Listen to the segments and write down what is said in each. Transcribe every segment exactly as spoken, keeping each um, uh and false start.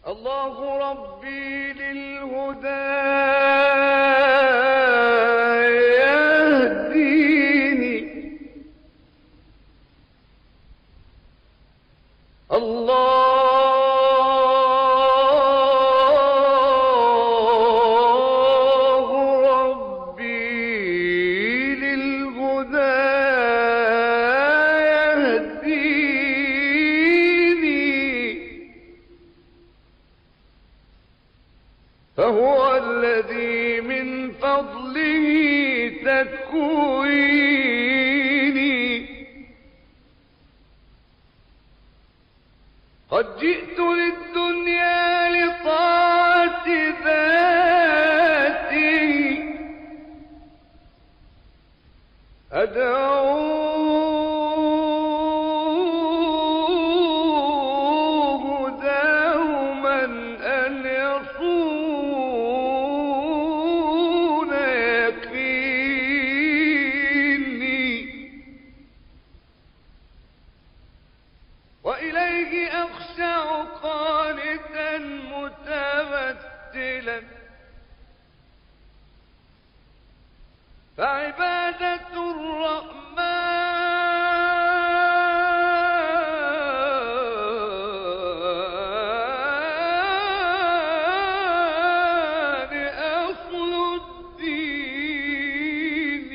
الله ربي للهدى يهديني، الله ربي للهدى فهو الذي من فضله تكويني. قد جئت للدنيا لطاعة ذاته أدعوه دوما أن يصون يكفيني، وإليه أخشع قانتا متبتلا، فعبادة الرحمن أصل الدين.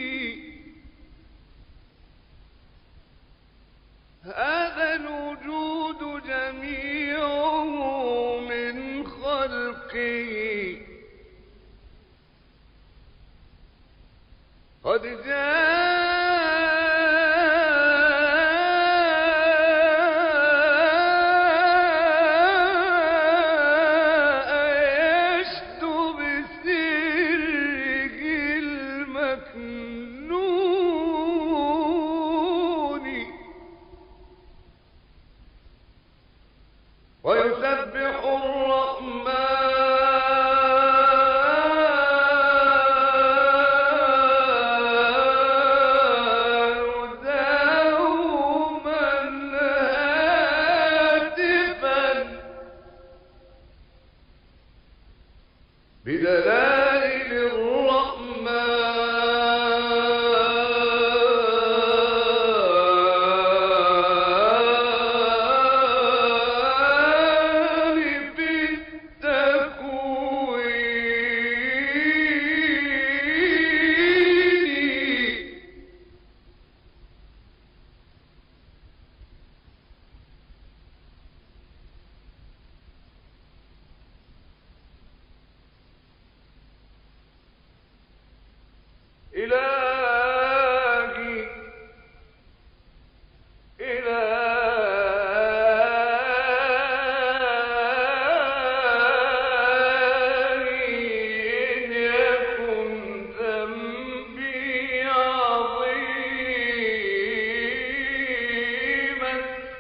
هذا الوجود جميعه من خلقه قد جاء يشدو بسره المكنون، ويسبح الرحمن بدلائل الرحمن بالتكوين. إلهي إلهي إن يكن ذنبي عظيما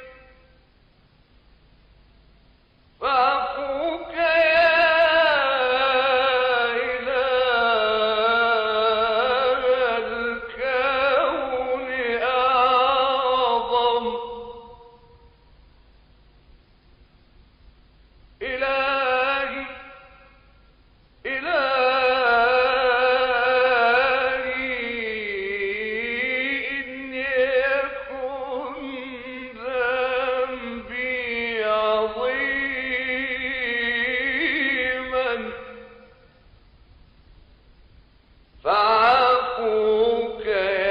فاعفوك فاعفوك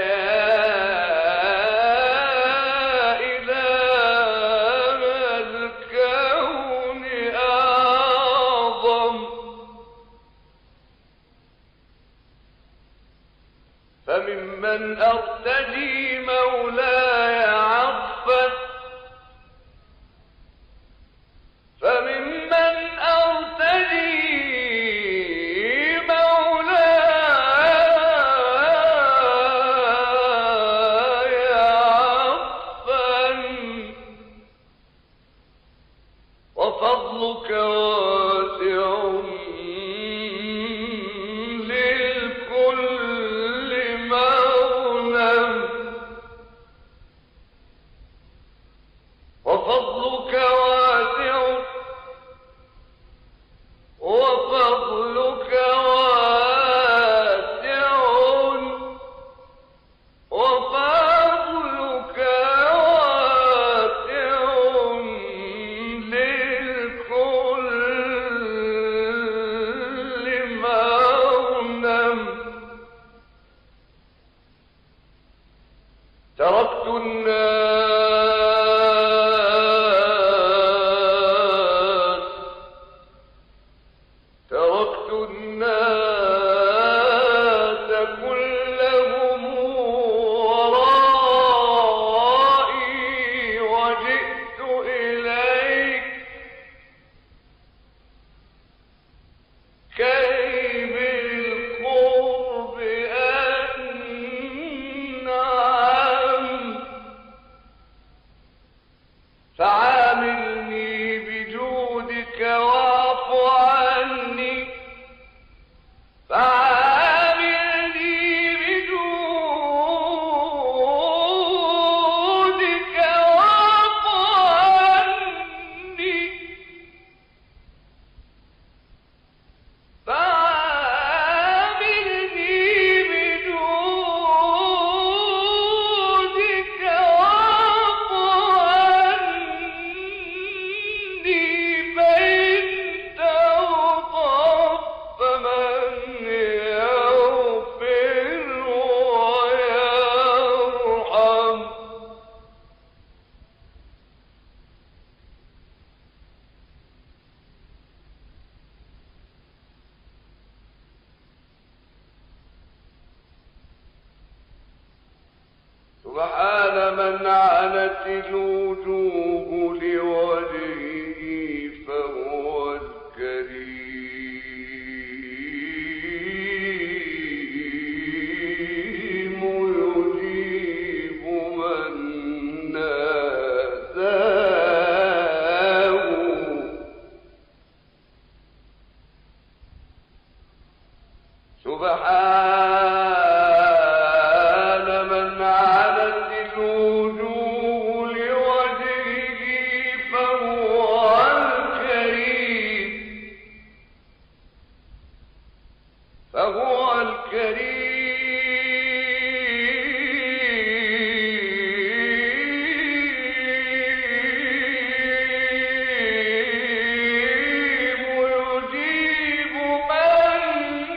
يا إله الكون أعظم، فممن أرتجي مولاي عطفا فممن أرتجي وفضلك واسع للكل مغنم، وفضلك واسع سبحان من عنت الوجوه لوجهه فهو الكريم يجيب من ناداه سبحان من عنت الوجوه لوجهه فهو الكريم فهو الكريم يجيب من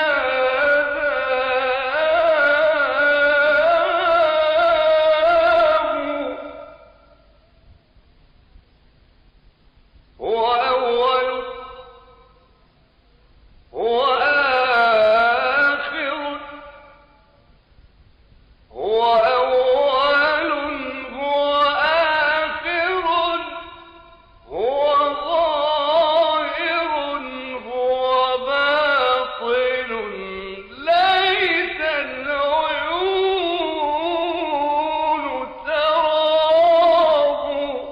ناداه هو أول هو آخر هو أول هو آخر هو ظاهر هو باطن ليس العيون تراه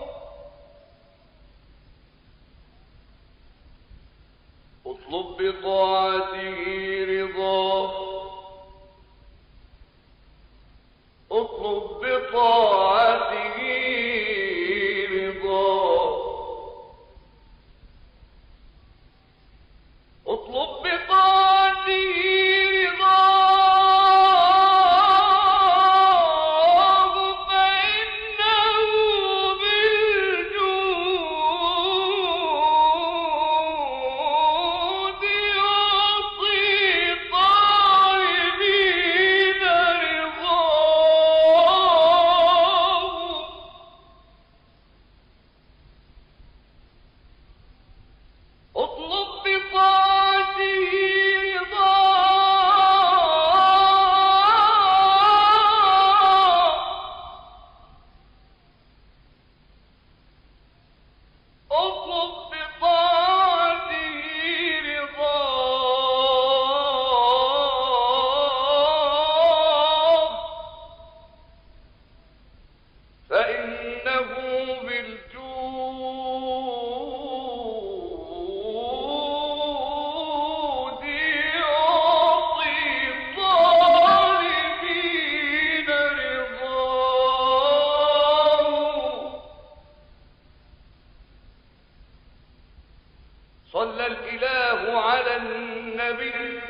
اطلب بطاعته رضاه اطلب بطاعته رضاه اطلب بطاعته رضاه فإنه بالجود يعطي طالبين رضاه اطلب بطاعته رضاه اطلب بطاعته رضاه فإنه بالجود يعطي طالبين رضاه صلى الإله على النبي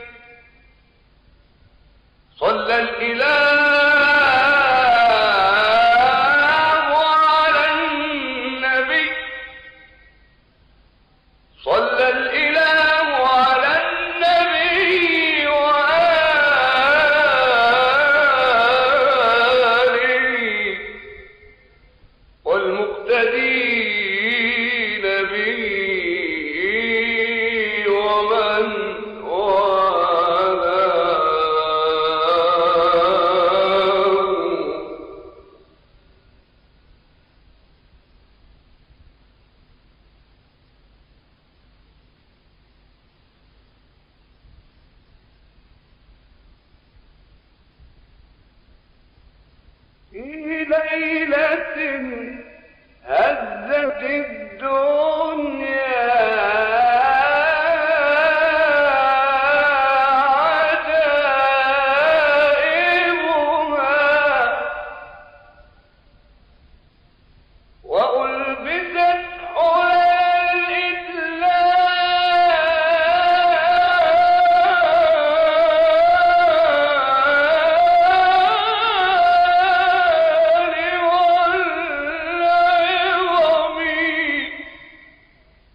صلى الإله على النبي صلى الإله على النبي وآله والمقتدين به ومن والاه في ليلة هزت الدنيا عجائبها وألبست حلى الإسلام والعظم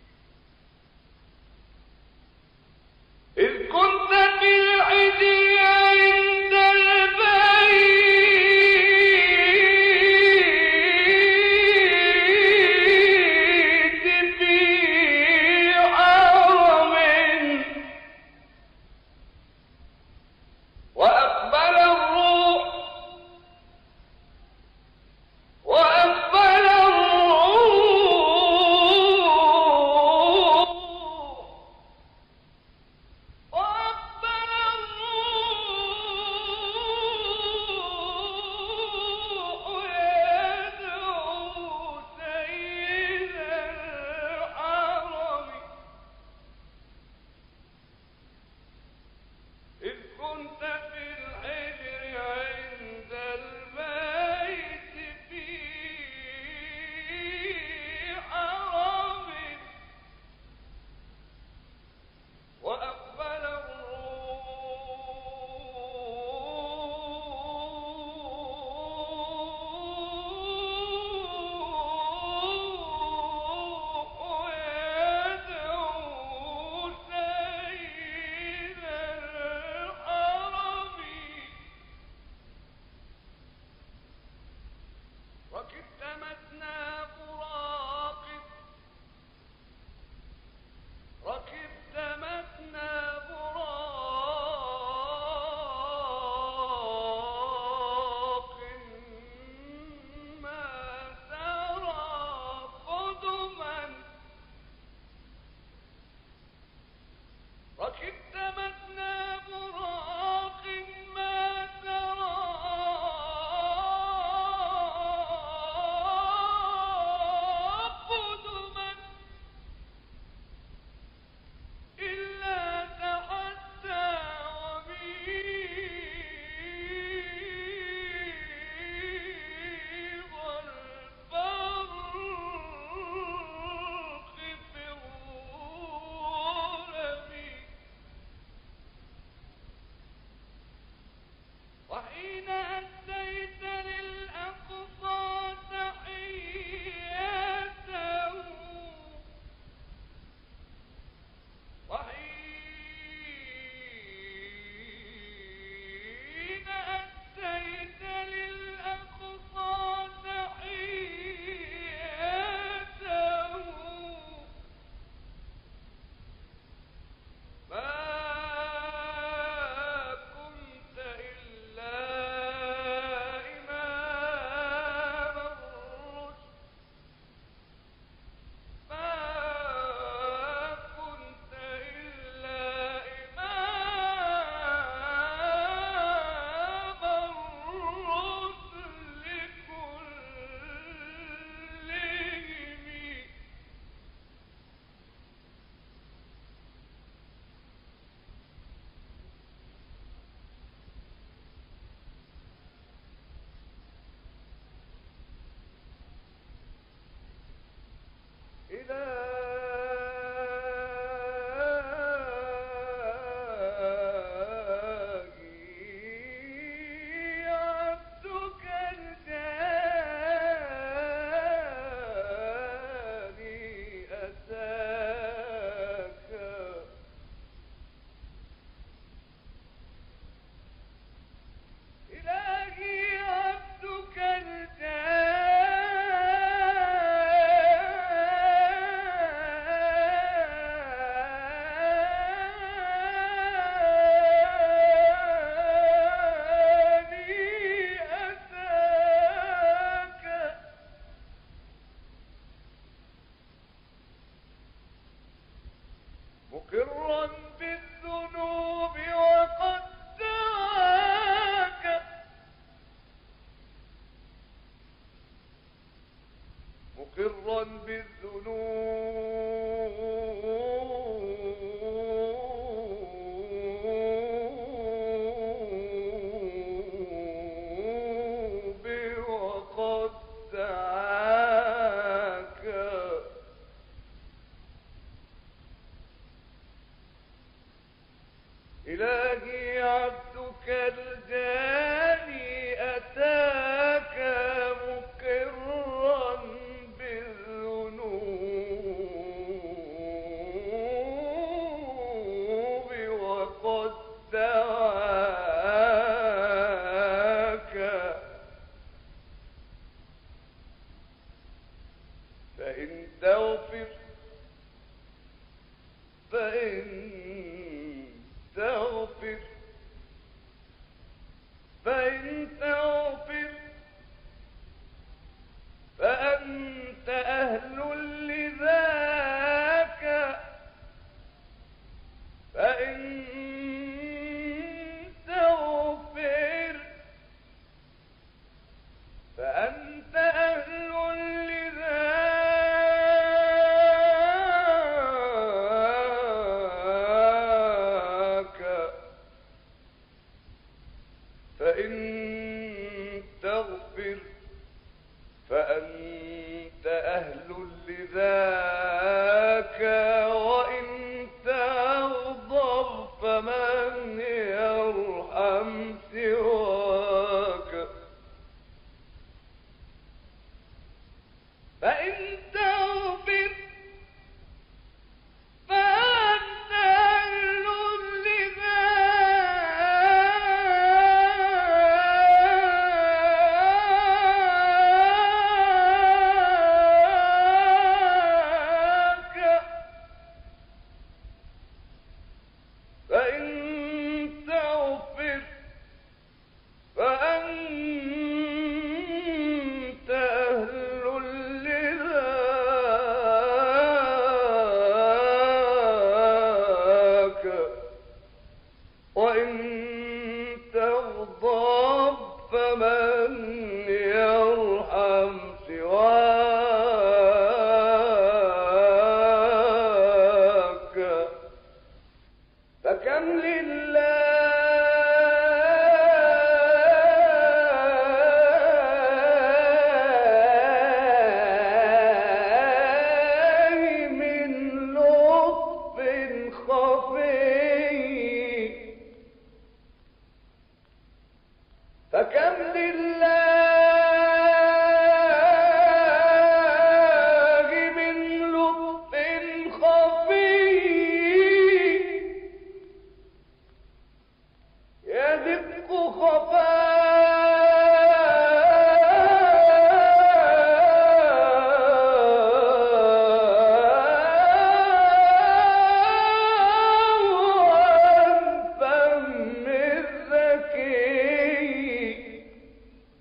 مقرا بالذنوب وقد دعاك مقرا بالذنوب وقد دعاك إلهي عبدك الجاني أتاك مقرا بالذنوب وقد دعاك فإن تغفر فإن تغفر فإن تغفر فأنت أهل لذاك فإن تغفر فأنت أهل فإن تغفر فأنت أهل لذاك وإن تغضب فمن يرحم سواك فإن تغفر فأنت أهل فإن تغفر فأنت أهل لذاك وإن تغضب فمن يرحم سواك فكم لله من لطف خفي فكم لله من لطف خفي يدق خفاء عن فم الذكي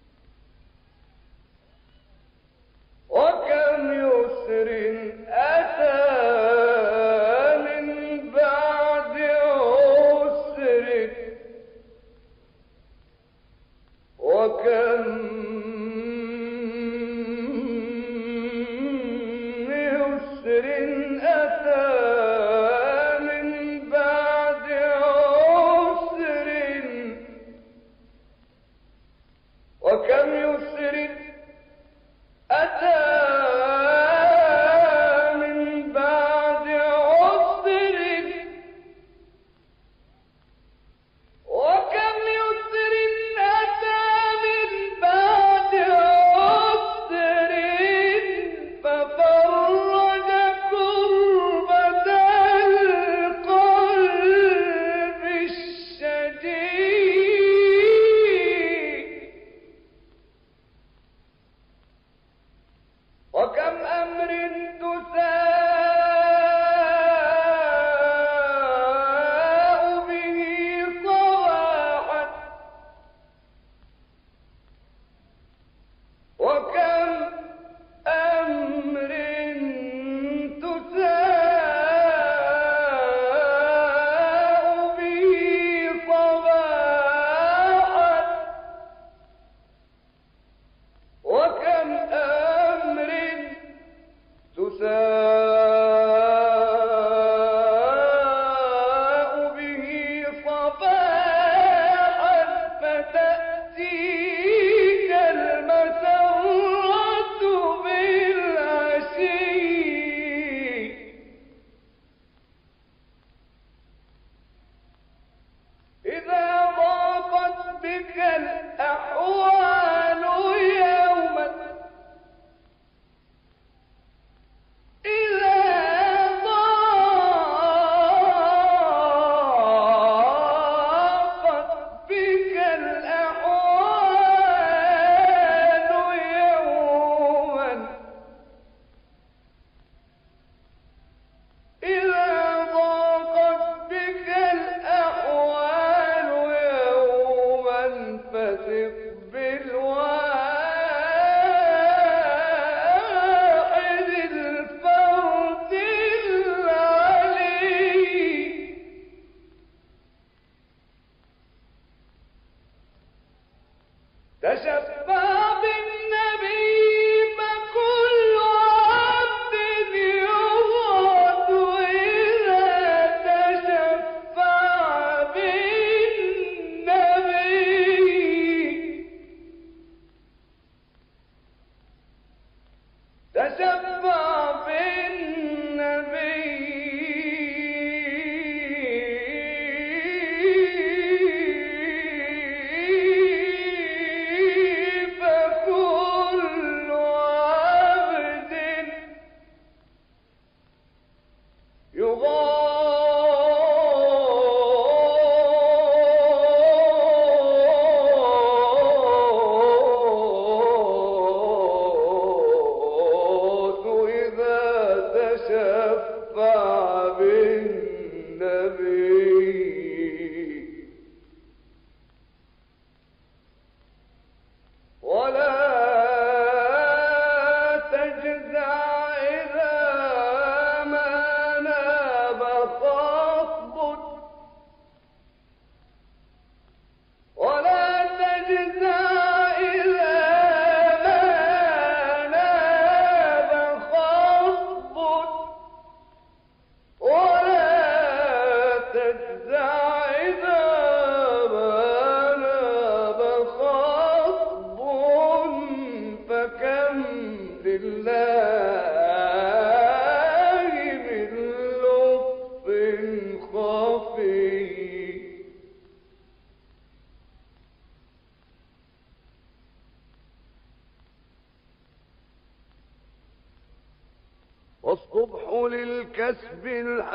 للكسب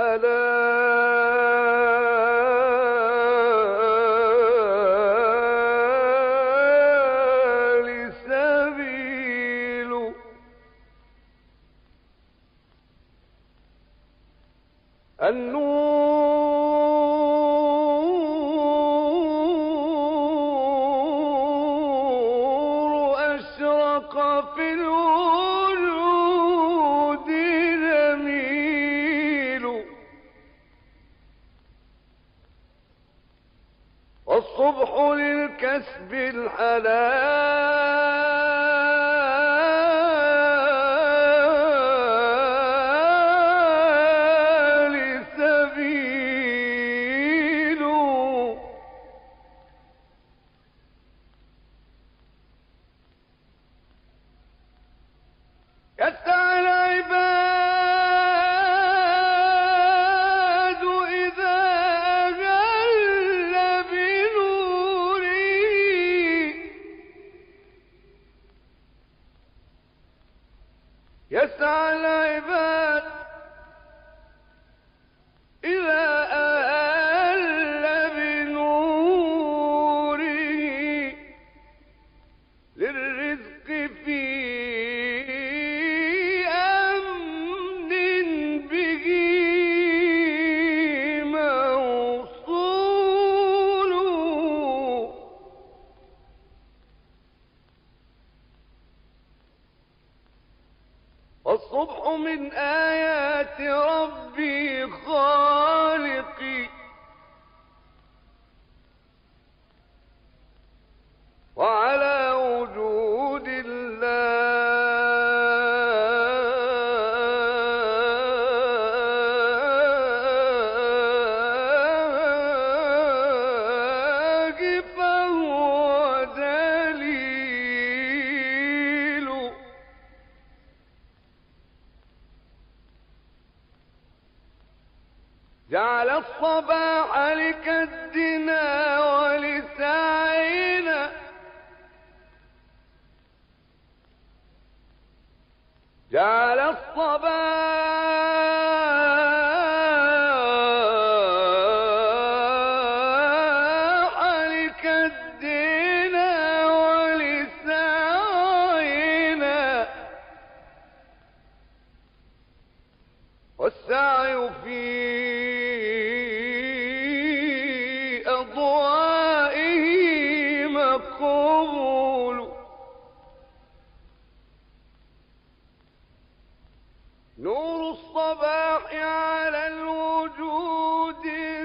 الحلال سبيل النور أشرق في الوجود جميل والصبح للكسب الحلال سبيل يسعى العباد إذا أجل بنوره يسعى العباد إذا أهل بنوره للرزق في أمن به موصول والصبح من آيات ربي خالقي وعلى وجود الله فهو دليل جعل الصباح لكدنا ولسعينا جعل الصباح لكدنا ولسعينا والسعي في أضوائه مقبول نور الصباح على الوجود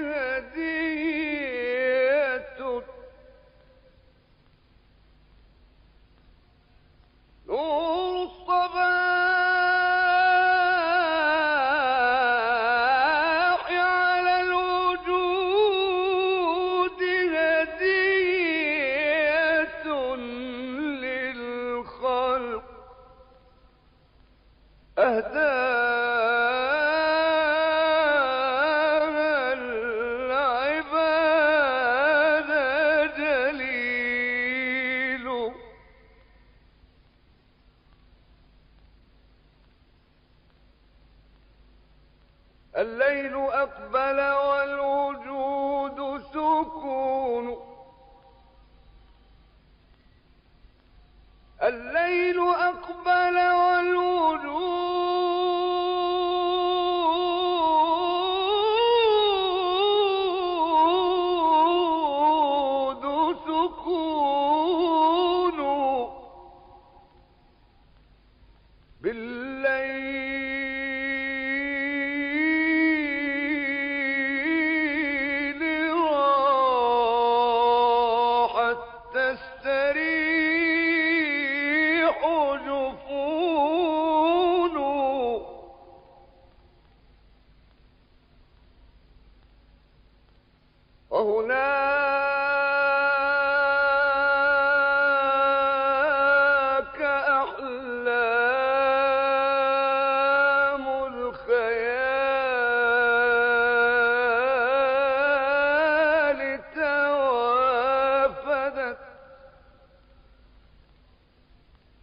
هدية نور الصباح على الوجود هدية للخلق أهداها العباد جليل الليل أقبل والوجود سكون الليل أقبل والوجود سكون بالليل راحت تستريح جفون وهناك أحلام الخيال توافدت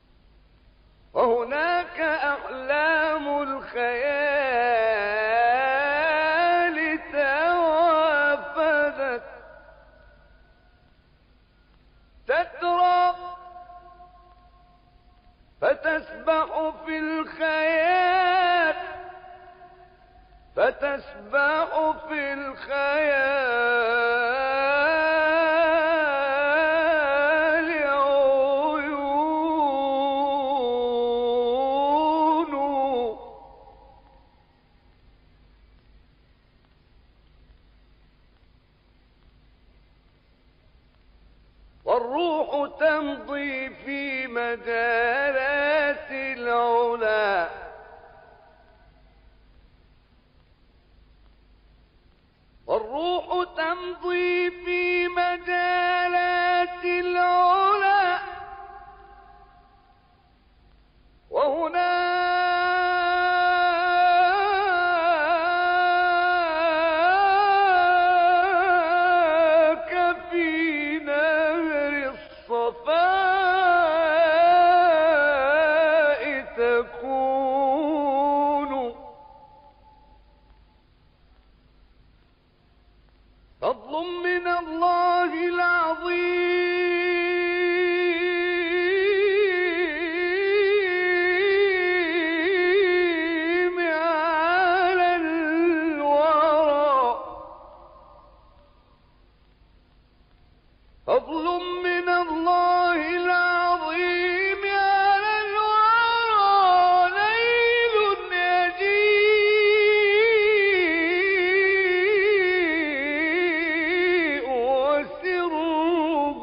وهناك أحلام الخيال فتسبح في الخيال عيون. والروح تمضي في مجالات العلا، والروح تمضي في مجالات العلا، وهناك في نهر الصفاء تكون فضل من الله العظيم على الورى، فضل من الله العظيم على الورى، ليل يجيء وسره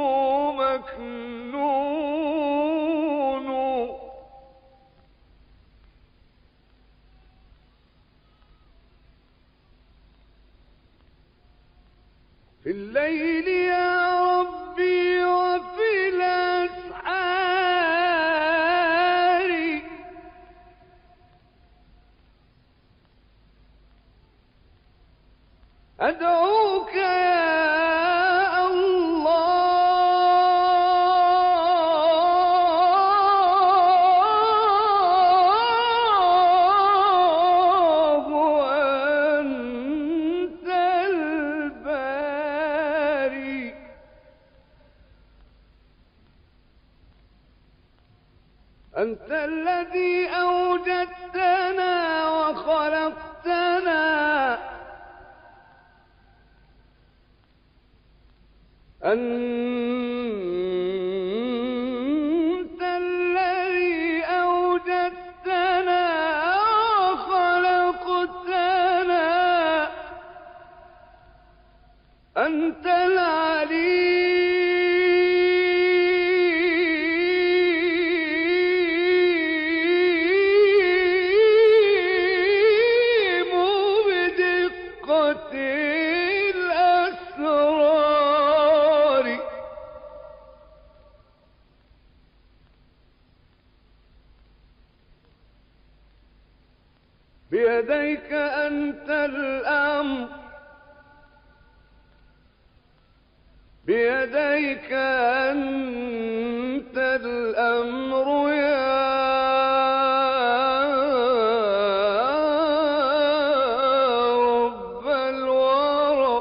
مكنون. في الليل يا ربي وفي الأسحار أدعوك يا الله وأنت الباري. أنت الذي أوجدتنا وخلقتنا، أنت الذي أوجدتنا وخلقتنا، أنت العليم بدقة الأسرار. بيديك أنت الأمر، بيديك أنت الأمر يا رب الورى.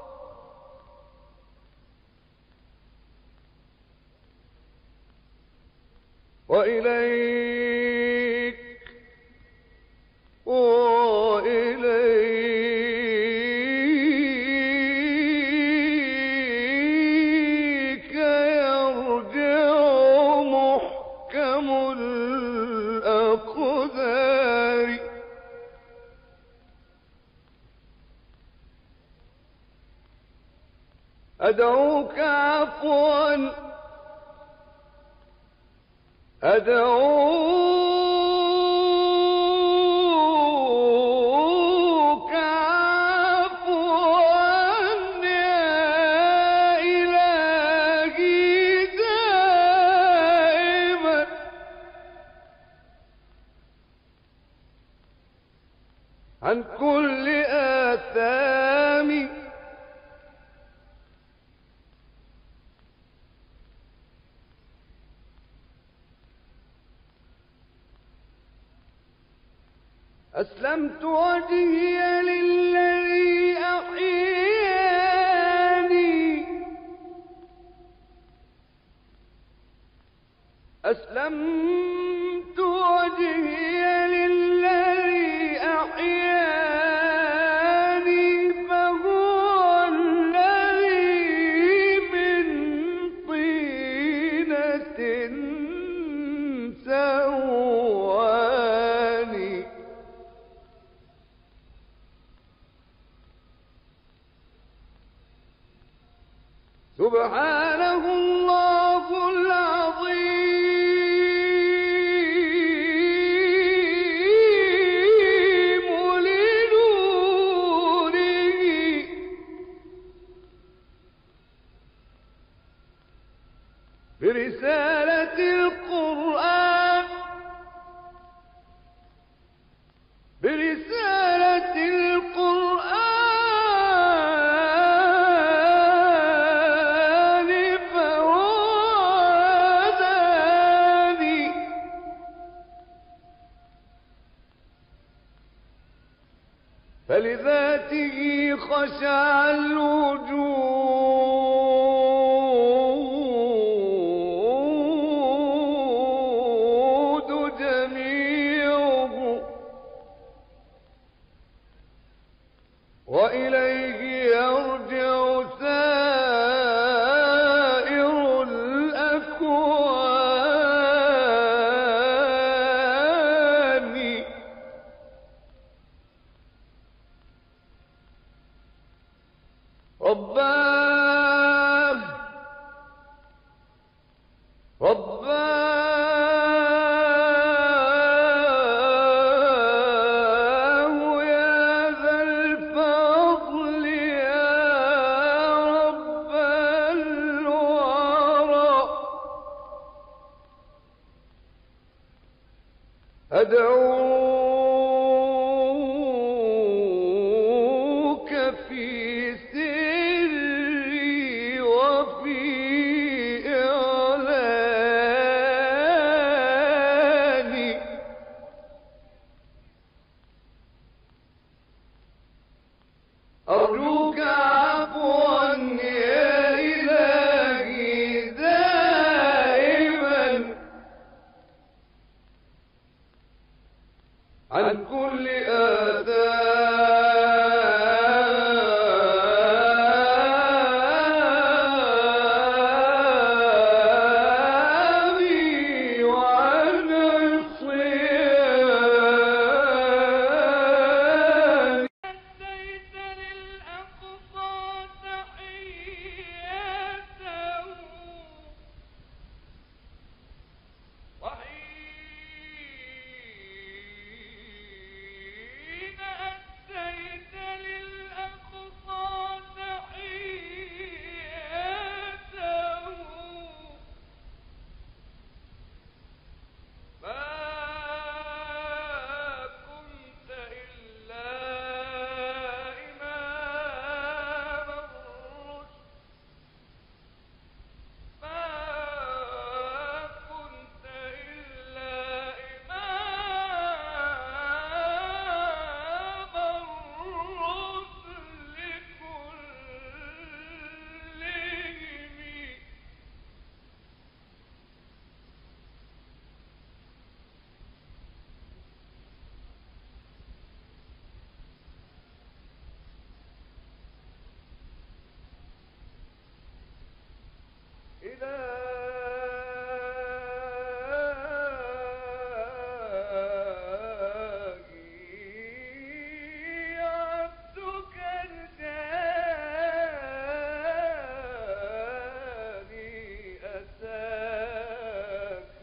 وإليك وإليك يرجع محكم الأقدار. أدعوك عفوا، أدعوك عفوا يا إلهي دائما، عن كل آثامي. أسلمت وجهي للذي أحياني، أسلمت وجهي للذي أحياني سبحانه الله العظيم لنوره برسالة القرآن برسالة القرآن فوعدني فلذاته خشع الوجود جميعه وإليه يرجع سائر الأكوان رباه رباه يا ذا الفضل يا رب الورى أدعوك في سري وفي إعلاني أرجوك عفوا يا إلهي دائما عن كل آثامي وعن الصيام أديت للأقصى تحياته وحين أديت للأقصى تحياته ما كنت إلا إمام الرشد ما كنت إلا إمام الرسل كلهم إلهي عبدك الجاني أتاك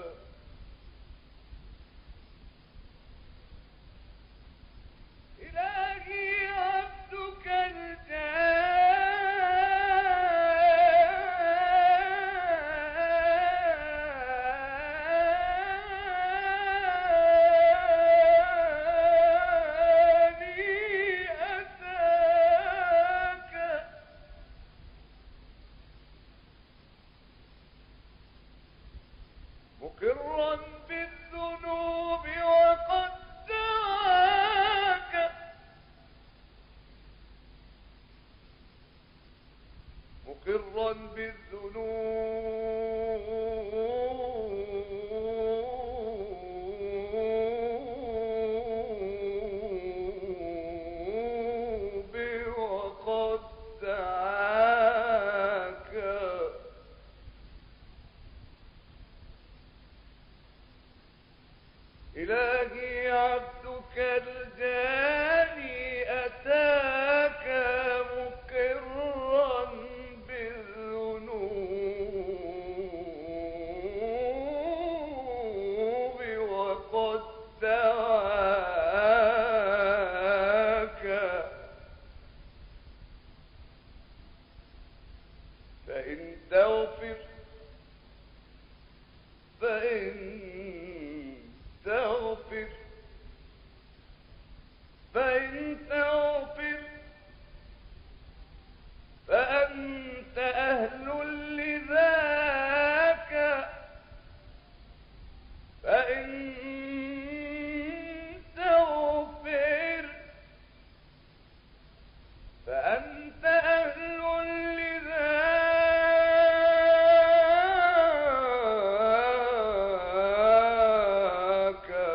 إلهي عبدك الجاني أتاك مقرا بالذنوب وقد دعاك مقرا بالذنوب وقد دعاك إلهي عبدك الجاني أتاك مقرا بالذنوب تغفر فإن تغفر فإن تغفر فأنت أهل لذاك فإن تغفر فأنت أهل لذاك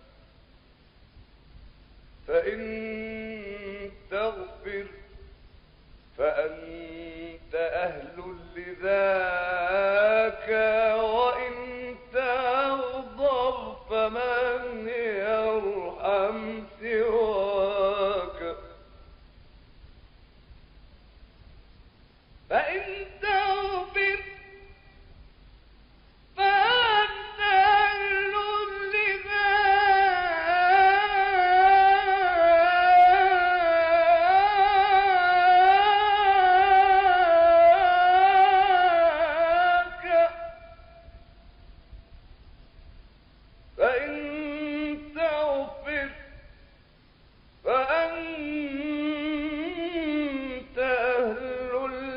فإن تغفر فأنت أهل لذاك وإن تغضب فمن يرحم سواك فإن تغفر فأنت أهل لذاك فإن تغفر فأنت أهل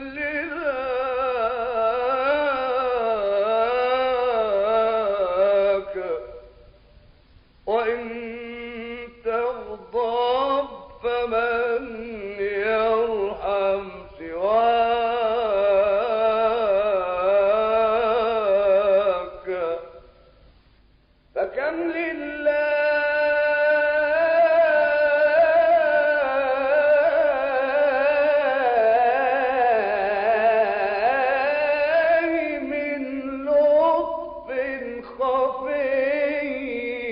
لذاك وإن تغضب فمن يرحم سواك فكم لله من لطف خفي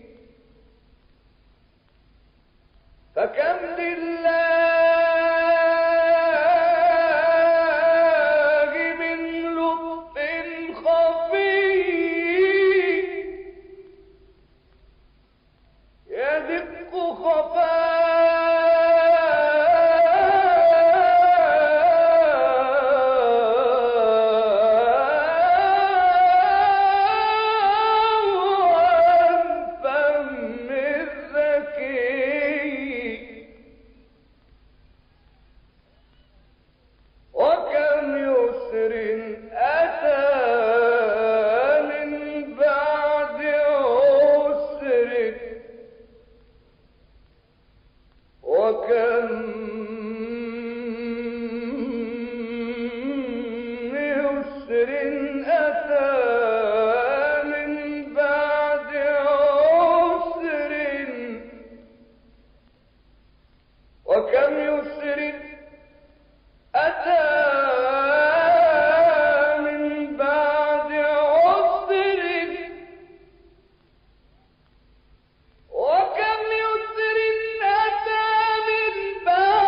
فكم لله من لطف خفي يدق خفاء فم الذكي وكم يسر أتى من بعد عسر وكم يسر أتى من بعد عسر وكم يسر أتى من بعد عسر وكم يسر أتى من بعد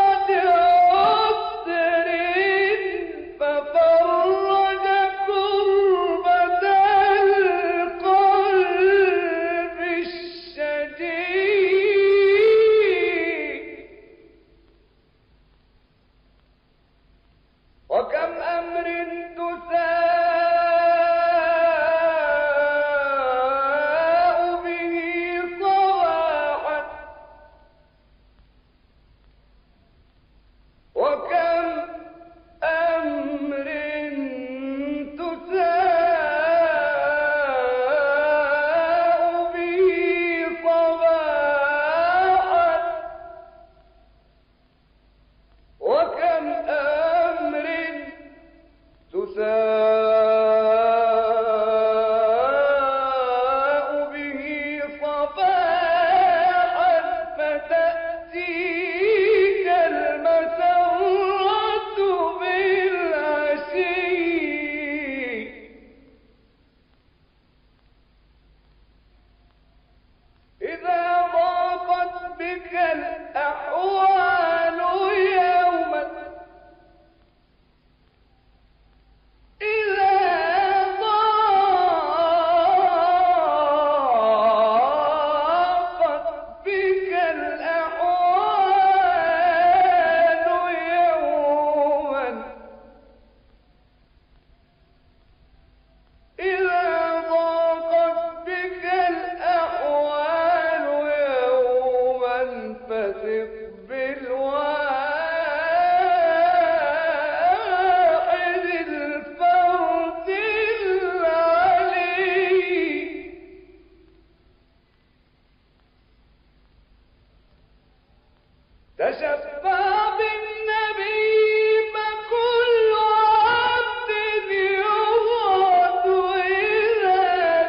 تشفع بالنبي فكل عبد يغاد إذا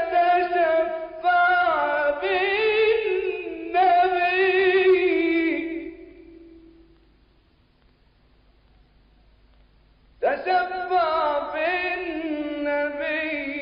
تشفع بالنبي تشفع بالنبي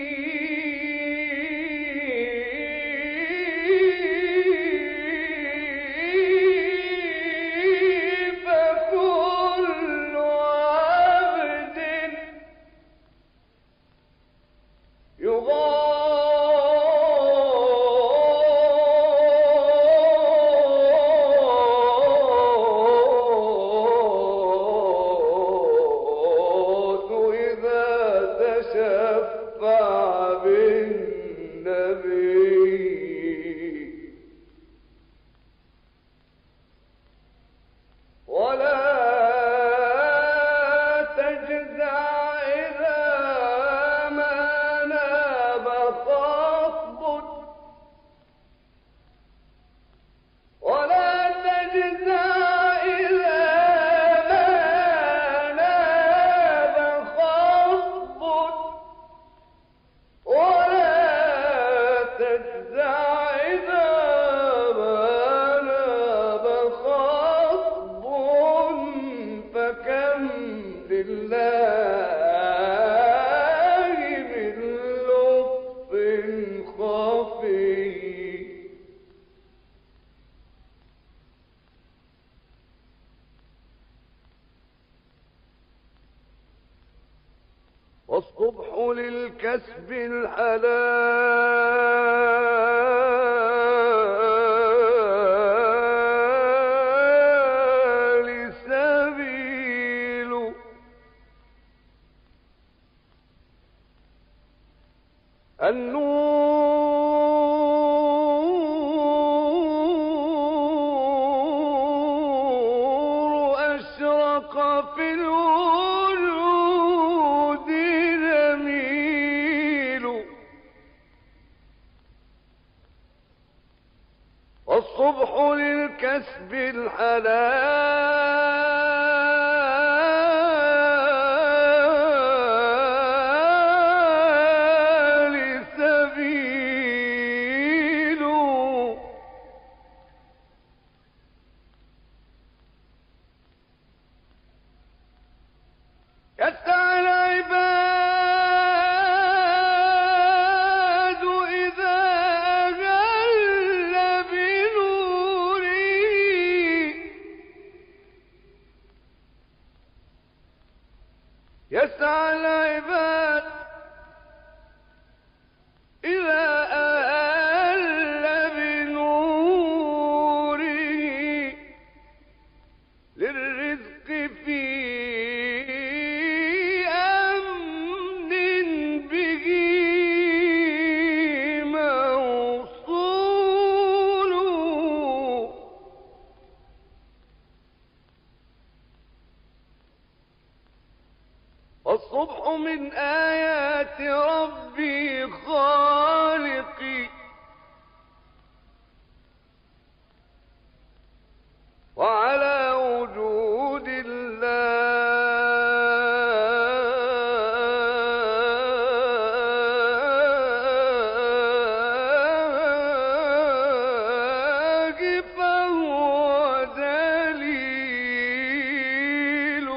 والصبح للكسب الحلال سبيل النور أشرق في الوجود جميل والصبح للكسب الحلال سبيل يسعى العباد إذا أجل بنوره يسعى العباد إذا أهل بنوره للرزق في أمن به موصول والصبح من آيات ربي خالقي وعلى وجود الله فهو دليل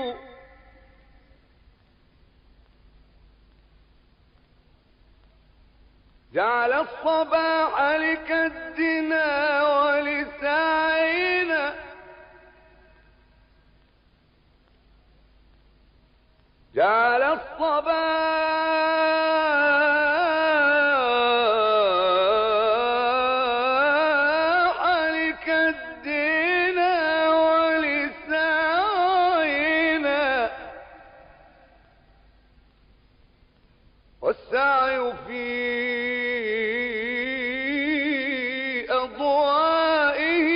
جعل الصباح لكدنا ولسعينا جعل الصباح لكدنا ولسعينا والسعي في أضوائه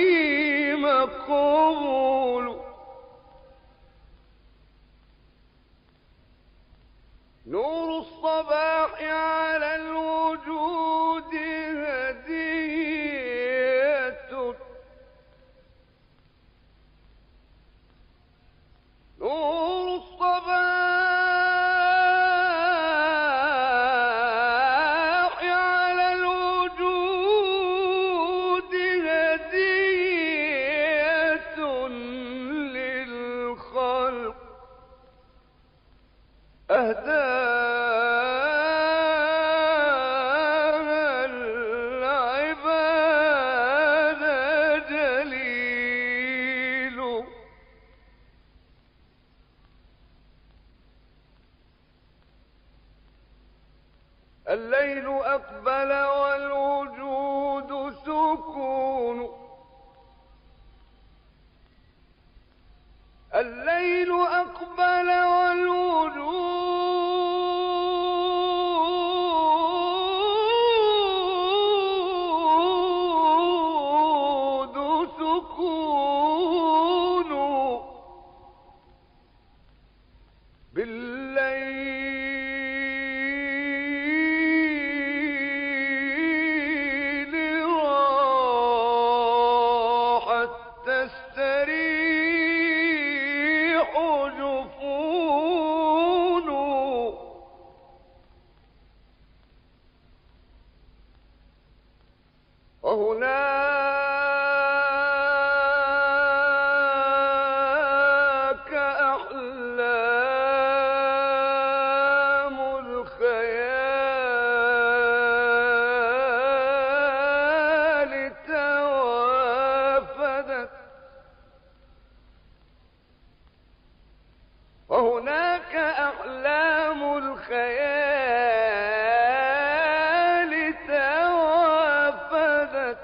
مقبول نور أهداها العباد جليل. الليل أقبل والوجود سكون، الليل أقبل والوجود سكون، بالليل راحت تستريح جفون. وهناك أحلام الخيال توافدت، وهناك أحلام الخيال توافدت،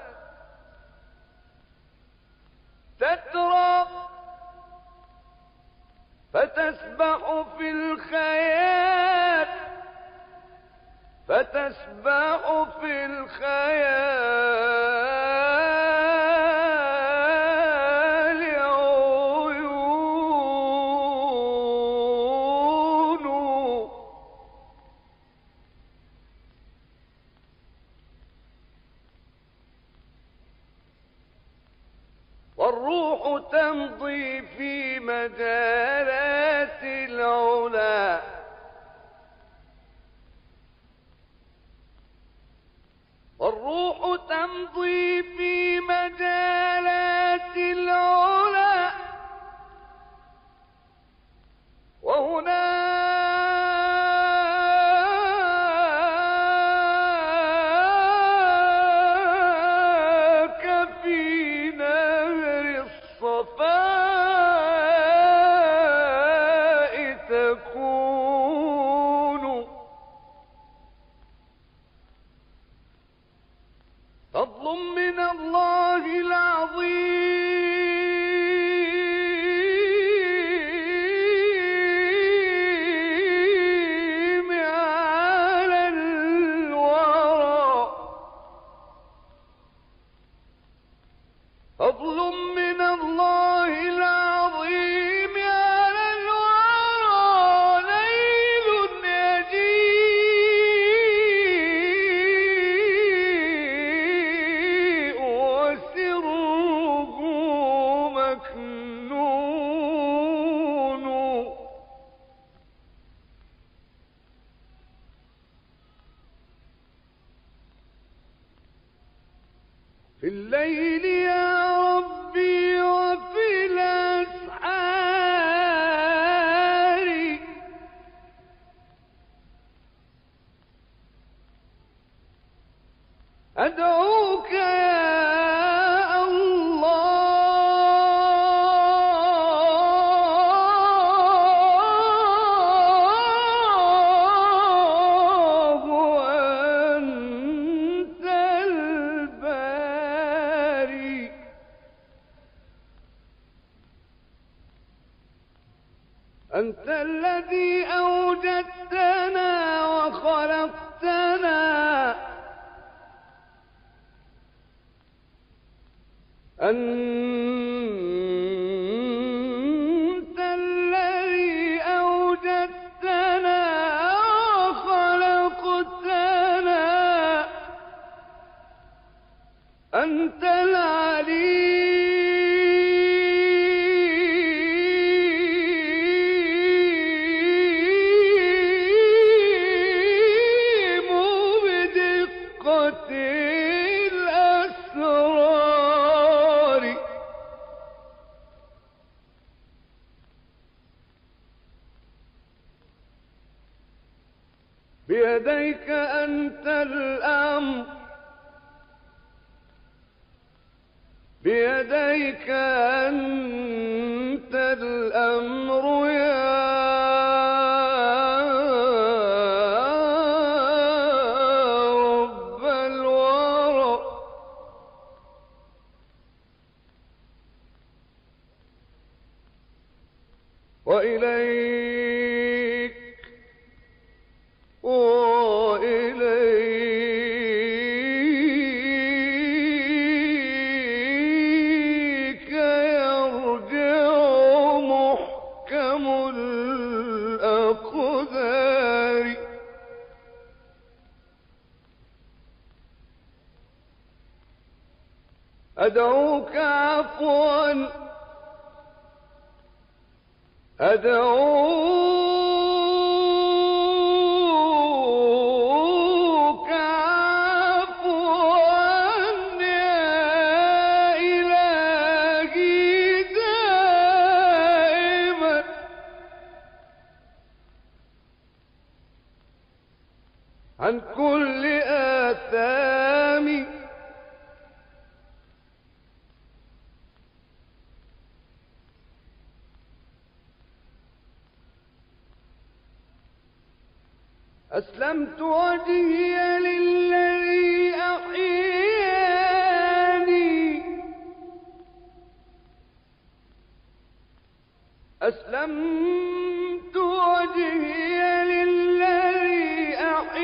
تترى فتسبح في الخيال، فتسبح في الخيال عيون. والروح تمضي في مجالات العلا، والروح تمضي في مجالات العلا، وهناك في نهر الصفاء تكون، فضل من الله العظيم على الورى، فضل من الله العظيم على الورى، ليل يجيء وسره مكنون. في الليل يا ربي وفي الأسحار أدعوك يا الله، وأنت الباري. أنت الذي أوجدتنا وخلقتنا، أنت الذي أوجدتنا وخلقتنا، أنت العليم بدقة الأسرار. بيديك أنت الأمر بيديك أنت الأمر يا رب الورى وإليك وإليك يرجع محكم الأقدار أدعوك عفوا أدعوك عفوا يا إلهي دائما عن كل آثامي أسلمت وجهي للذي أحياني أسلمت وجهي للذي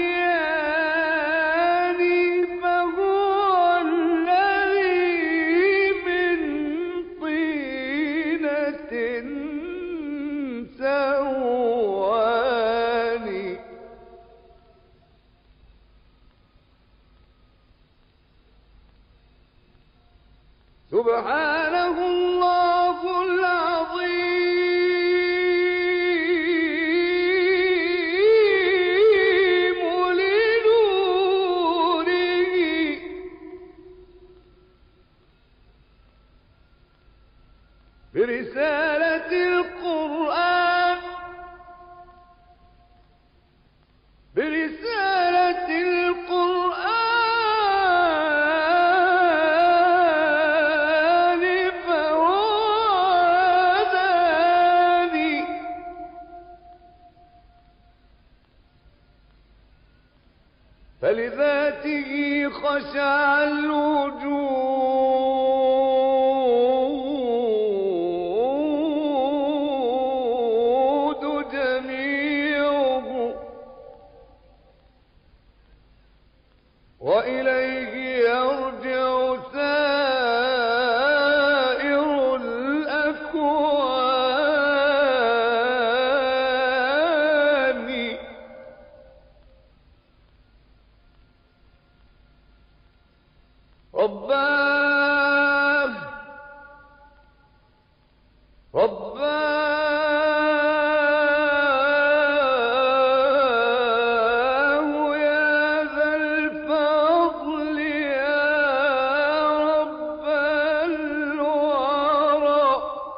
أحياني فهو الذي من طينة سواني سبحانه الله العظيم لنوره برسالة القرآن برسالة القرآن فلذاته خشع الوجود جميعه وإليه يرجع سائر الأكوان رباه رباه يا ذا الفضل يا رب الورى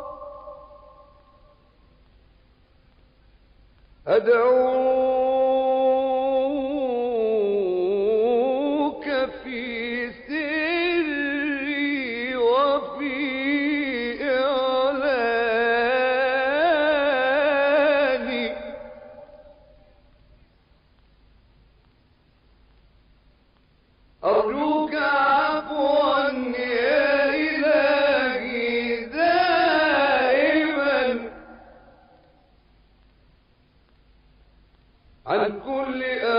أدعوك في سري وفي إعلاني أرجوك عفوا يا إلهي دائما عن كل